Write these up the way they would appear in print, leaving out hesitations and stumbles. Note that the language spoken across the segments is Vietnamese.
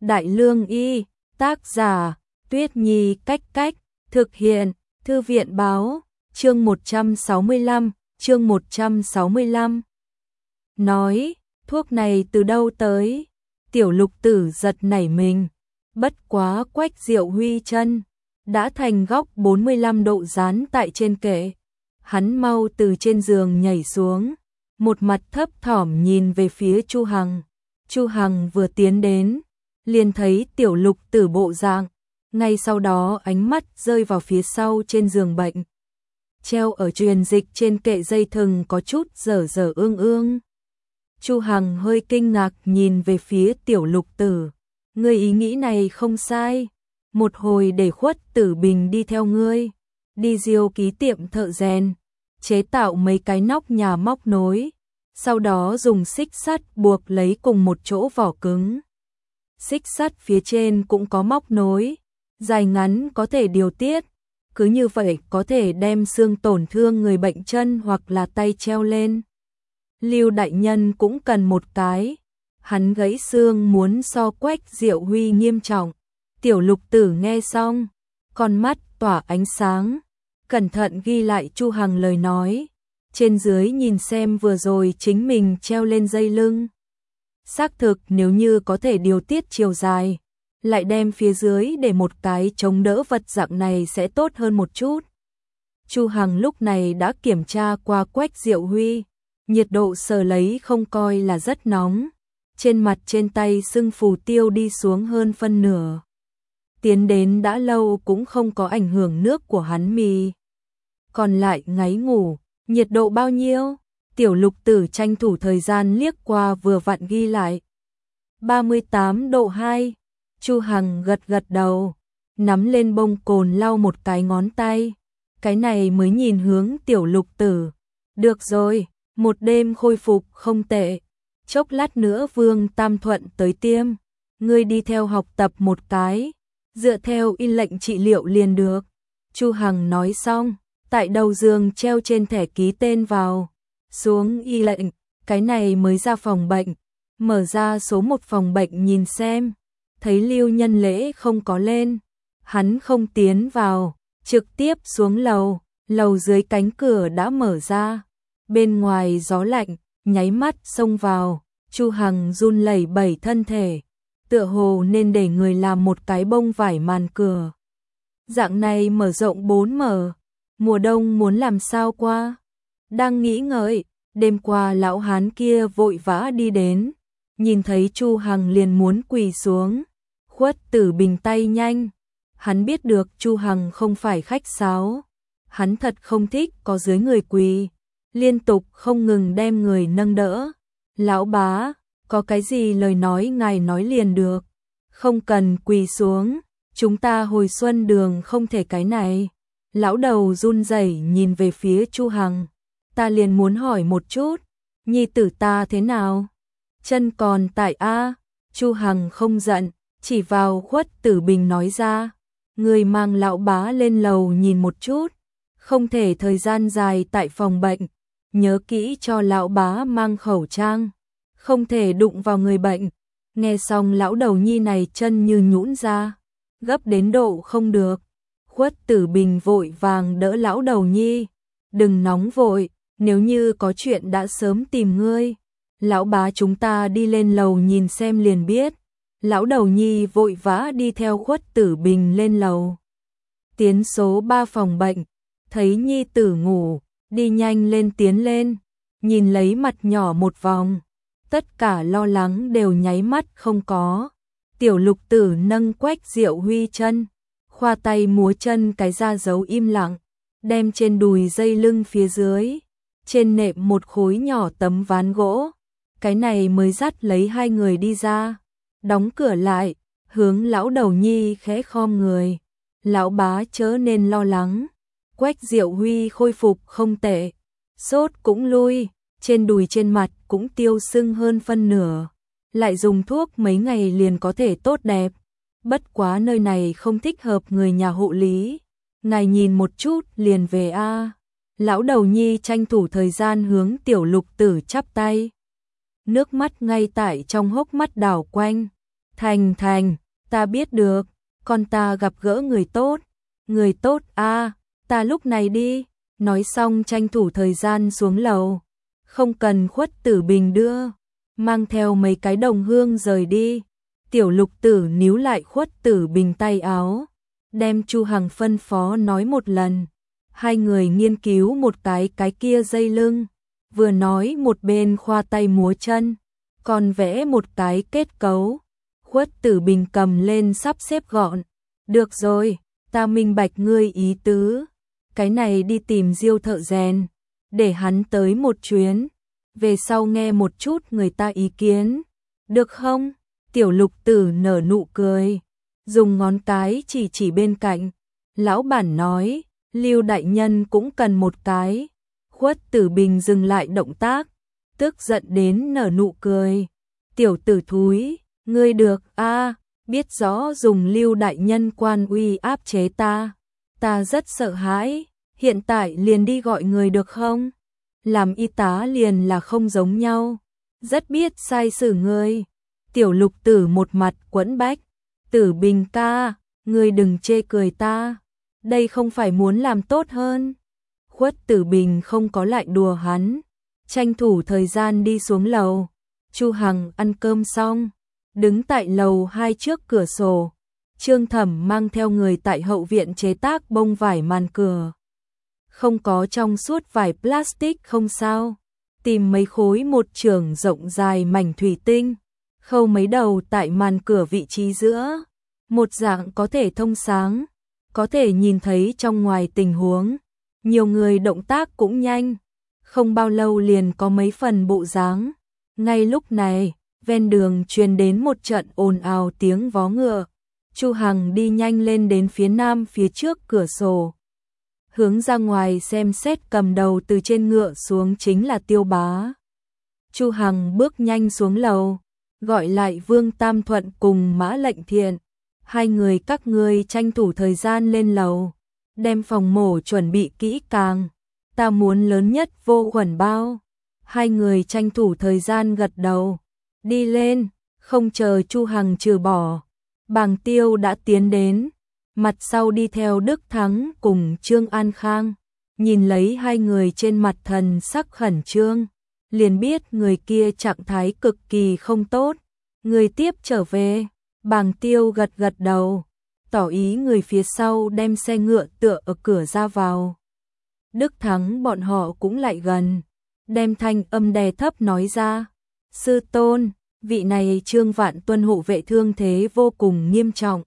Đại Lương Y, tác giả, Tuyết Nhi Cách Cách, thực hiện, Thư viện Báo, chương 165. Nói, thuốc này từ đâu tới? Tiểu Lục Tử giật nảy mình, bất quá Quách Diệu Huy chân đã thành góc 45 độ dán tại trên kệ. Hắn mau từ trên giường nhảy xuống, một mặt thấp thỏm nhìn về phía Chu Hằng. Chu Hằng vừa tiến đến, liền thấy Tiểu Lục Tử bộ dạng, ngay sau đó ánh mắt rơi vào phía sau trên giường bệnh. Treo ở truyền dịch trên kệ dây thừng có chút dở dở ương ương. Chu Hằng hơi kinh ngạc nhìn về phía Tiểu Lục Tử. Ngươi ý nghĩ này không sai. Một hồi để Khuất Tử Bình đi theo ngươi, đi Diêu Ký tiệm thợ rèn, chế tạo mấy cái nóc nhà móc nối, sau đó dùng xích sắt buộc lấy cùng một chỗ vỏ cứng. Xích sắt phía trên cũng có móc nối, dài ngắn có thể điều tiết, cứ như vậy có thể đem xương tổn thương người bệnh chân hoặc là tay treo lên. Lưu đại nhân cũng cần một cái, hắn gãy xương muốn so Quách Diệu Huy nghiêm trọng. Tiểu Lục Tử nghe xong, con mắt tỏa ánh sáng, cẩn thận ghi lại Chu Hằng lời nói, trên dưới nhìn xem vừa rồi chính mình treo lên dây lưng. Xác thực nếu như có thể điều tiết chiều dài, lại đem phía dưới để một cái chống đỡ vật dạng này sẽ tốt hơn một chút. Chu Hằng lúc này đã kiểm tra qua Quách Diệu Huy, nhiệt độ sờ lấy không coi là rất nóng, trên mặt trên tay sưng phù tiêu đi xuống hơn phân nửa. Tiến đến đã lâu cũng không có ảnh hưởng nước của hắn mì. Còn lại ngáy ngủ, nhiệt độ bao nhiêu? Tiểu Lục Tử tranh thủ thời gian liếc qua vừa vặn ghi lại. 38 độ 2. Chu Hằng gật gật đầu, nắm lên bông cồn lau một cái ngón tay. Cái này mới nhìn hướng Tiểu Lục Tử. Được rồi, một đêm khôi phục không tệ. Chốc lát nữa Vương Tam Thuận tới tiêm. Ngươi đi theo học tập một cái, dựa theo y lệnh trị liệu liền được. Chu Hằng nói xong, tại đầu giường treo trên thẻ ký tên vào. Xuống y lệnh, cái này mới ra phòng bệnh. Mở ra số 1 phòng bệnh nhìn xem. Thấy Lưu Nhân Lễ không có lên, hắn không tiến vào, trực tiếp xuống lầu. Lầu dưới cánh cửa đã mở ra, bên ngoài gió lạnh nháy mắt xông vào. Chu Hằng run lẩy bẩy thân thể, tựa hồ nên để người làm một cái bông vải màn cửa. Dạng này mở rộng 4 mở, mùa đông muốn làm sao qua? Đang nghĩ ngợi, đêm qua lão hán kia vội vã đi đến, nhìn thấy Chu Hằng liền muốn quỳ xuống. Khuất Tử Bình tay nhanh, hắn biết được Chu Hằng không phải khách sáo, hắn thật không thích có dưới người quỳ, liên tục không ngừng đem người nâng đỡ. Lão bá, có cái gì lời nói ngài nói liền được, không cần quỳ xuống, chúng ta hồi xuân đường không thể cái này. Lão đầu run rẩy nhìn về phía Chu Hằng, ta liền muốn hỏi một chút, nhi tử ta thế nào? Chân còn tại a? Chu Hằng không giận, chỉ vào Khuất Tử Bình nói ra, người mang lão bá lên lầu nhìn một chút, không thể thời gian dài tại phòng bệnh, nhớ kỹ cho lão bá mang khẩu trang, không thể đụng vào người bệnh. Nghe xong lão đầu nhi này chân như nhũn ra, gấp đến độ không được. Khuất Tử Bình vội vàng đỡ lão đầu nhi, đừng nóng vội, nếu như có chuyện đã sớm tìm ngươi. Lão bá chúng ta đi lên lầu nhìn xem liền biết. Lão đầu nhi vội vã đi theo Khuất Tử Bình lên lầu. Tiến số 3 phòng bệnh, thấy nhi tử ngủ, đi nhanh lên tiến lên, nhìn lấy mặt nhỏ một vòng, tất cả lo lắng đều nháy mắt không có. Tiểu Lục Tử nâng Quách Diệu Huy chân, khoa tay múa chân cái ra dấu im lặng, đem trên đùi dây lưng phía dưới, trên nệm một khối nhỏ tấm ván gỗ, cái này mới dắt lấy hai người đi ra, đóng cửa lại, hướng lão đầu nhi khẽ khom người. Lão bá chớ nên lo lắng, Quách Diệu Huy khôi phục không tệ, sốt cũng lui, trên đùi trên mặt cũng tiêu sưng hơn phân nửa, lại dùng thuốc mấy ngày liền có thể tốt đẹp. Bất quá nơi này không thích hợp người nhà hộ lý, ngài nhìn một chút liền về a. Lão đầu nhi tranh thủ thời gian hướng Tiểu Lục Tử chắp tay, nước mắt ngay tại trong hốc mắt đảo quanh. Thành, ta biết được, con ta gặp gỡ người tốt a, ta lúc này đi, nói xong tranh thủ thời gian xuống lầu, không cần Khuất Tử Bình đưa, mang theo mấy cái đồng hương rời đi. Tiểu Lục Tử níu lại Khuất Tử Bình tay áo, đem Chu Hằng phân phó nói một lần. Hai người nghiên cứu một cái kia dây lưng, vừa nói một bên khoa tay múa chân, còn vẽ một cái kết cấu. Khuất Tử Bình cầm lên sắp xếp gọn. Được rồi, ta minh bạch ngươi ý tứ. Cái này đi tìm Diêu thợ rèn, để hắn tới một chuyến, về sau nghe một chút người ta ý kiến. Được không? Tiểu Lục Tử nở nụ cười, dùng ngón cái chỉ bên cạnh. Lão bản nói, Lưu đại nhân cũng cần một cái. Khuất Tử Bình dừng lại động tác, tức giận đến nở nụ cười. Tiểu tử thúi, ngươi được a, biết rõ dùng Lưu đại nhân quan uy áp chế ta. Ta rất sợ hãi, hiện tại liền đi gọi người được không? Làm y tá liền là không giống nhau, rất biết sai xử ngươi. Tiểu Lục Tử một mặt quẫn bách, Tử Bình ca, ngươi đừng chê cười ta, đây không phải muốn làm tốt hơn. Khuất Tử Bình không có lại đùa hắn, tranh thủ thời gian đi xuống lầu. Chu Hằng ăn cơm xong, đứng tại lầu 2 trước cửa sổ. Trương Thẩm mang theo người tại hậu viện chế tác bông vải màn cửa. Không có trong suốt vải plastic không sao, tìm mấy khối một chưởng rộng dài mảnh thủy tinh, khâu mấy đầu tại màn cửa vị trí giữa, một dạng có thể thông sáng, có thể nhìn thấy trong ngoài tình huống. Nhiều người động tác cũng nhanh, không bao lâu liền có mấy phần bộ dáng. Ngay lúc này, ven đường truyền đến một trận ồn ào tiếng vó ngựa. Chu Hằng đi nhanh lên đến phía nam phía trước cửa sổ, hướng ra ngoài xem xét. Cầm đầu từ trên ngựa xuống chính là Tiêu Bá. Chu Hằng bước nhanh xuống lầu, gọi lại Vương Tam Thuận cùng Mã Lệnh Thiện. Hai người các ngươi tranh thủ thời gian lên lầu, đem phòng mổ chuẩn bị kỹ càng, ta muốn lớn nhất vô khuẩn bao. Hai người tranh thủ thời gian gật đầu, đi lên. Không chờ Chu Hằng trừ bỏ, Bàng Tiêu đã tiến đến, mặt sau đi theo Đức Thắng cùng Trương An Khang. Nhìn lấy hai người trên mặt thần sắc khẩn trương, liền biết người kia trạng thái cực kỳ không tốt. Người tiếp trở về. Bàng Tiêu gật đầu, tỏ ý người phía sau đem xe ngựa tựa ở cửa ra vào. Đức Thắng bọn họ cũng lại gần, đem thanh âm đè thấp nói ra, sư tôn, vị này Trương Vạn Tuân hộ vệ thương thế vô cùng nghiêm trọng.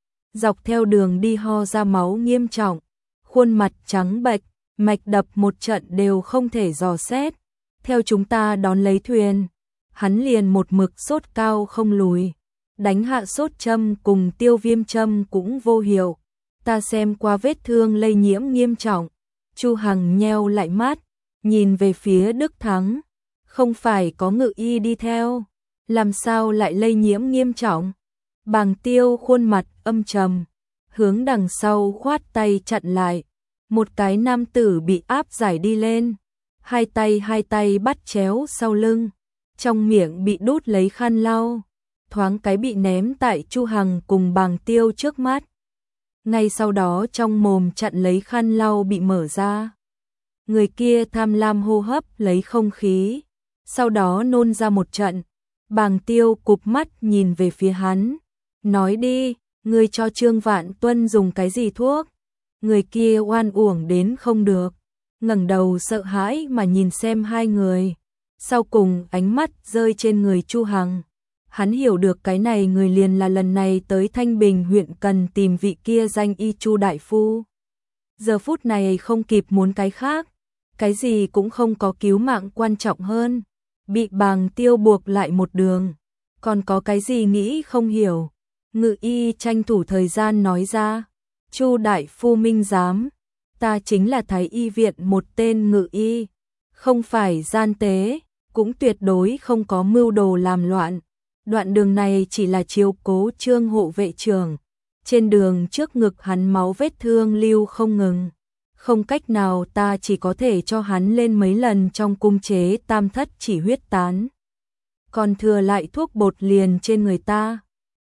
Dọc theo đường đi ho ra máu nghiêm trọng, khuôn mặt trắng bệch, mạch đập một trận đều không thể dò xét. Theo chúng ta đón lấy thuyền, hắn liền một mực sốt cao không lùi. Đánh hạ sốt châm cùng tiêu viêm châm cũng vô hiệu. Ta xem qua vết thương lây nhiễm nghiêm trọng. Chu Hằng nheo lại mắt, nhìn về phía Đức Thắng. Không phải có ngự y đi theo, làm sao lại lây nhiễm nghiêm trọng? Bàng Tiêu khuôn mặt âm trầm, hướng đằng sau khoát tay chặn lại. Một cái nam tử bị áp giải đi lên, hai tay bắt chéo sau lưng, trong miệng bị đút lấy khăn lau, thoáng cái bị ném tại Chu Hằng cùng Bàng Tiêu trước mắt. Ngay sau đó trong mồm chặn lấy khăn lau bị mở ra. Người kia tham lam hô hấp lấy không khí, sau đó nôn ra một trận. Bàng Tiêu cụp mắt nhìn về phía hắn, nói đi, ngươi cho Trương Vạn Tuân dùng cái gì thuốc? Người kia oan uổng đến không được, ngẩng đầu sợ hãi mà nhìn xem hai người. Sau cùng ánh mắt rơi trên người Chu Hằng. Hắn hiểu được cái này người liền là lần này tới Thanh Bình huyện cần tìm vị kia danh y Chu đại phu. Giờ phút này không kịp muốn cái khác, cái gì cũng không có cứu mạng quan trọng hơn. Bị Bàng Tiêu buộc lại một đường, còn có cái gì nghĩ không hiểu. Ngự y tranh thủ thời gian nói ra, Chu đại phu minh giám, ta chính là Thái y viện một tên ngự y, không phải gian tế, cũng tuyệt đối không có mưu đồ làm loạn. Đoạn đường này chỉ là chiếu cố Trương hộ vệ trưởng. Trên đường trước ngực hắn máu vết thương lưu không ngừng. Không cách nào, ta chỉ có thể cho hắn lên mấy lần trong cung chế tam thất chỉ huyết tán. Còn thừa lại thuốc bột liền trên người ta.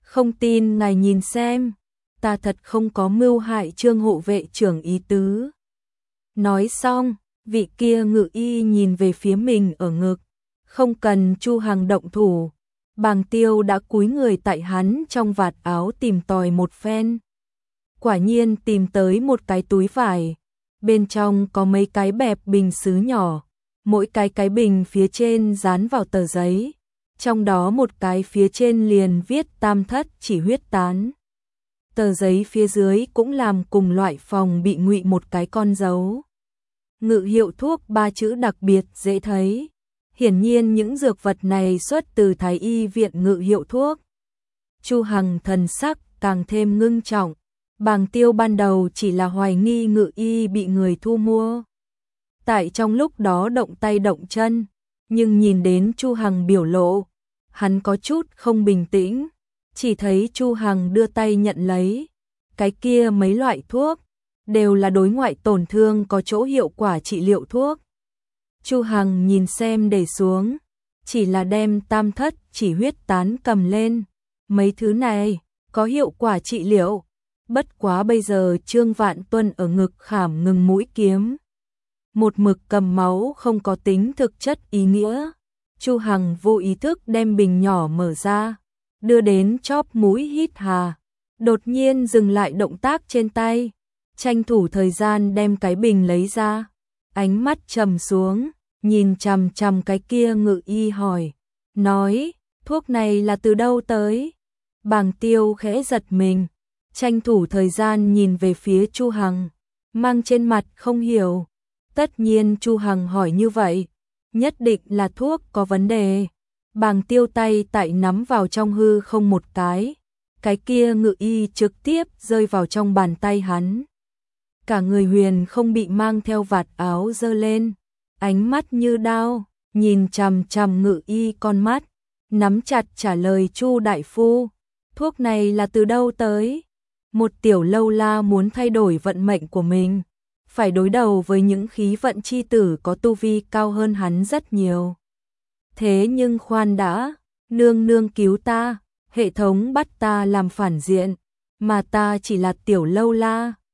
Không tin ngài nhìn xem, ta thật không có mưu hại Trương hộ vệ trưởng ý tứ. Nói xong, vị kia ngự y nhìn về phía mình ở ngực, không cần Chu Hằng động thủ, Bàng Tiêu đã cúi người tại hắn trong vạt áo tìm tòi một phen. Quả nhiên tìm tới một cái túi vải, bên trong có mấy cái bẹp bình sứ nhỏ, mỗi cái bình phía trên dán vào tờ giấy, trong đó một cái phía trên liền viết tam thất chỉ huyết tán. Tờ giấy phía dưới cũng làm cùng loại phòng bị ngụy một cái con dấu. Ngự hiệu thuốc 3 chữ đặc biệt dễ thấy. Hiển nhiên những dược vật này xuất từ Thái y viện ngự hiệu thuốc. Chu Hằng thần sắc càng thêm ngưng trọng. Bàng Tiêu ban đầu chỉ là hoài nghi ngự y bị người thu mua. Tại trong lúc đó động tay động chân, nhưng nhìn đến Chu Hằng biểu lộ, hắn có chút không bình tĩnh, chỉ thấy Chu Hằng đưa tay nhận lấy. Cái kia mấy loại thuốc, đều là đối ngoại tổn thương có chỗ hiệu quả trị liệu thuốc. Chu Hằng nhìn xem để xuống, chỉ là đem tam thất chỉ huyết tán cầm lên. Mấy thứ này, có hiệu quả trị liệu. Bất quá bây giờ Trương Vạn Tuân ở ngực khảm ngừng mũi kiếm. Một mực cầm máu không có tính thực chất ý nghĩa. Chu Hằng vô ý thức đem bình nhỏ mở ra, đưa đến chóp mũi hít hà. Đột nhiên dừng lại động tác trên tay, tranh thủ thời gian đem cái bình lấy ra. Ánh mắt trầm xuống, nhìn chằm chằm cái kia ngự y hỏi, nói, thuốc này là từ đâu tới? Bàng Tiêu khẽ giật mình, tranh thủ thời gian nhìn về phía Chu Hằng, mang trên mặt không hiểu. Tất nhiên Chu Hằng hỏi như vậy, nhất định là thuốc có vấn đề. Bàng Tiêu tay tại nắm vào trong hư không một cái kia ngự y trực tiếp rơi vào trong bàn tay hắn. Cả người Huyền không bị mang theo vạt áo giơ lên, ánh mắt như đao, nhìn chằm chằm ngự y con mắt, nắm chặt trả lời Chu đại phu, thuốc này là từ đâu tới? Một tiểu lâu la muốn thay đổi vận mệnh của mình, phải đối đầu với những khí vận chi tử có tu vi cao hơn hắn rất nhiều. Thế nhưng khoan đã, nương nương cứu ta, hệ thống bắt ta làm phản diện, mà ta chỉ là tiểu lâu la,